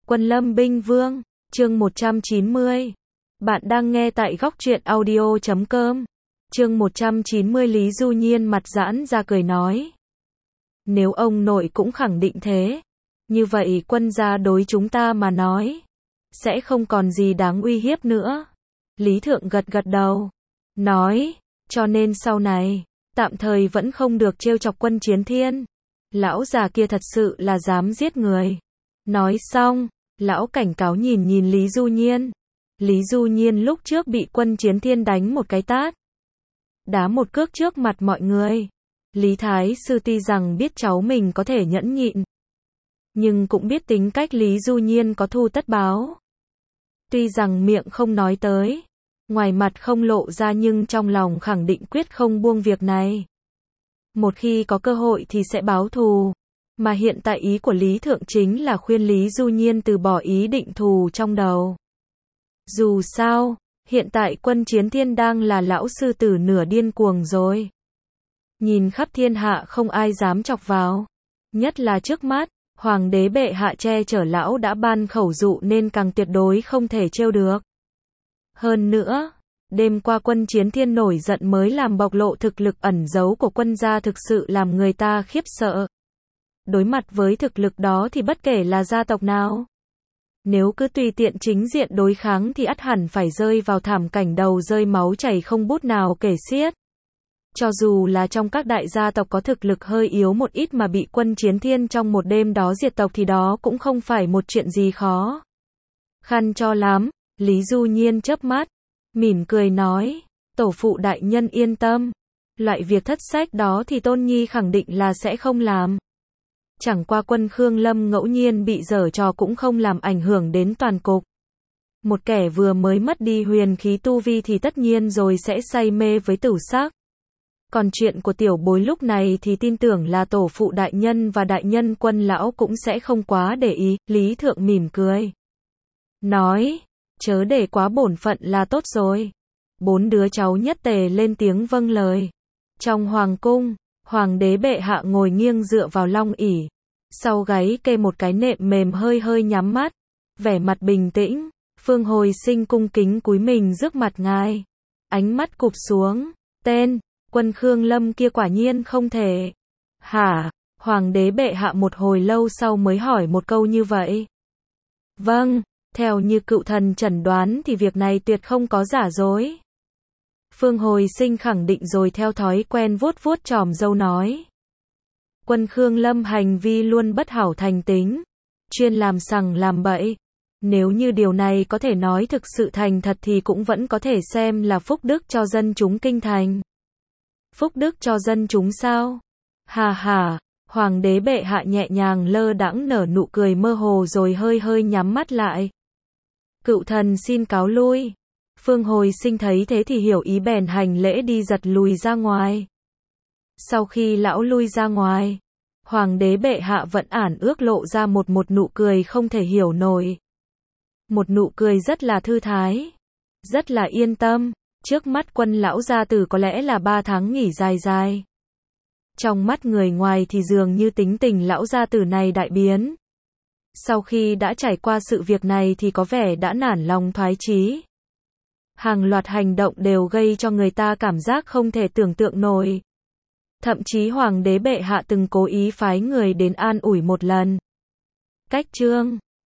Quân Lâm Binh Vương, chương 190. Bạn đang nghe tại góc truyện audio.com. Chương 190. Lý Du Nhiên mặt giãn ra cười nói. Nếu ông nội cũng khẳng định thế, như vậy quân gia đối chúng ta mà nói, sẽ không còn gì đáng uy hiếp nữa. Lý Thượng gật gật đầu, nói, cho nên sau này, tạm thời vẫn không được trêu chọc Quân Chiến Thiên. Lão già kia thật sự là dám giết người. Nói xong, lão cảnh cáo nhìn nhìn Lý Du Nhiên. Lý Du Nhiên lúc trước bị Quân Chiến Thiên đánh một cái tát, đá một cước trước mặt mọi người. Lý Thái Sư tuy rằng biết cháu mình có thể nhẫn nhịn, nhưng cũng biết tính cách Lý Du Nhiên có thù tất báo. Tuy rằng miệng không nói tới, ngoài mặt không lộ ra, nhưng trong lòng khẳng định quyết không buông việc này. Một khi có cơ hội thì sẽ báo thù. Mà hiện tại ý của Lý Thượng chính là khuyên Lý Du Nhiên từ bỏ ý định thù trong đầu. Dù sao, hiện tại Quân Chiến Thiên đang là lão sư tử nửa điên cuồng rồi. Nhìn khắp thiên hạ không ai dám chọc vào. Nhất là trước mắt, Hoàng đế bệ hạ che chở lão đã ban khẩu dụ nên càng tuyệt đối không thể trêu được. Hơn nữa, đêm qua Quân Chiến Thiên nổi giận mới làm bộc lộ thực lực ẩn giấu của quân gia, thực sự làm người ta khiếp sợ. Đối mặt với thực lực đó thì bất kể là gia tộc nào, nếu cứ tùy tiện chính diện đối kháng thì ắt hẳn phải rơi vào thảm cảnh đầu rơi máu chảy không bút nào kể xiết. Cho dù là trong các đại gia tộc có thực lực hơi yếu một ít mà bị Quân Chiến Thiên trong một đêm đó diệt tộc thì đó cũng không phải một chuyện gì khó khăn cho lắm. Lý Du Nhiên chớp mắt, mỉm cười nói, tổ phụ đại nhân yên tâm, loại việc thất sách đó thì Tôn Nhi khẳng định là sẽ không làm. Chẳng qua Quân Khương Lâm ngẫu nhiên bị giở trò cũng không làm ảnh hưởng đến toàn cục. Một kẻ vừa mới mất đi huyền khí tu vi thì tất nhiên rồi sẽ say mê với tử sắc. Còn chuyện của tiểu bối lúc này thì tin tưởng là tổ phụ đại nhân và đại nhân Quân lão cũng sẽ không quá để ý. Lý Thượng mỉm cười, nói, chớ để quá bổn phận là tốt rồi. Bốn đứa cháu nhất tề lên tiếng vâng lời. Trong hoàng cung, Hoàng đế bệ hạ ngồi nghiêng dựa vào long ỷ, sau gáy kê một cái nệm mềm, hơi hơi nhắm mắt, vẻ mặt bình tĩnh. Phương Hồi Sinh cung kính cúi mình trước mặt ngài, ánh mắt cụp xuống. Tên Quân Khương Lâm kia quả nhiên không thể. Hả? Hoàng đế bệ hạ một hồi lâu sau mới hỏi một câu như vậy. Vâng, theo như cựu thần chẩn đoán thì việc này tuyệt không có giả dối. Phương Hồi Sinh khẳng định rồi theo thói quen vuốt vuốt chòm râu nói. Quân Khương Lâm hành vi luôn bất hảo thành tính, chuyên làm sằng làm bậy. Nếu như điều này có thể nói thực sự thành thật thì cũng vẫn có thể xem là phúc đức cho dân chúng kinh thành. Phúc đức cho dân chúng sao? Hà hà, Hoàng đế bệ hạ nhẹ nhàng lơ đãng nở nụ cười mơ hồ rồi hơi hơi nhắm mắt lại. Cựu thần xin cáo lui. Phương Hồi Sinh thấy thế thì hiểu ý bèn hành lễ đi giật lùi ra ngoài. Sau khi lão lui ra ngoài, Hoàng đế bệ hạ vẫn ản ước lộ ra một nụ cười không thể hiểu nổi. Một nụ cười rất là thư thái, rất là yên tâm. Trước mắt Quân lão gia tử có lẽ là 3 tháng nghỉ dài dài. Trong mắt người ngoài thì dường như tính tình lão gia tử này đại biến. Sau khi đã trải qua sự việc này thì có vẻ đã nản lòng thoái chí. Hàng loạt hành động đều gây cho người ta cảm giác không thể tưởng tượng nổi. Thậm chí Hoàng đế bệ hạ từng cố ý phái người đến an ủi một lần. Cách chương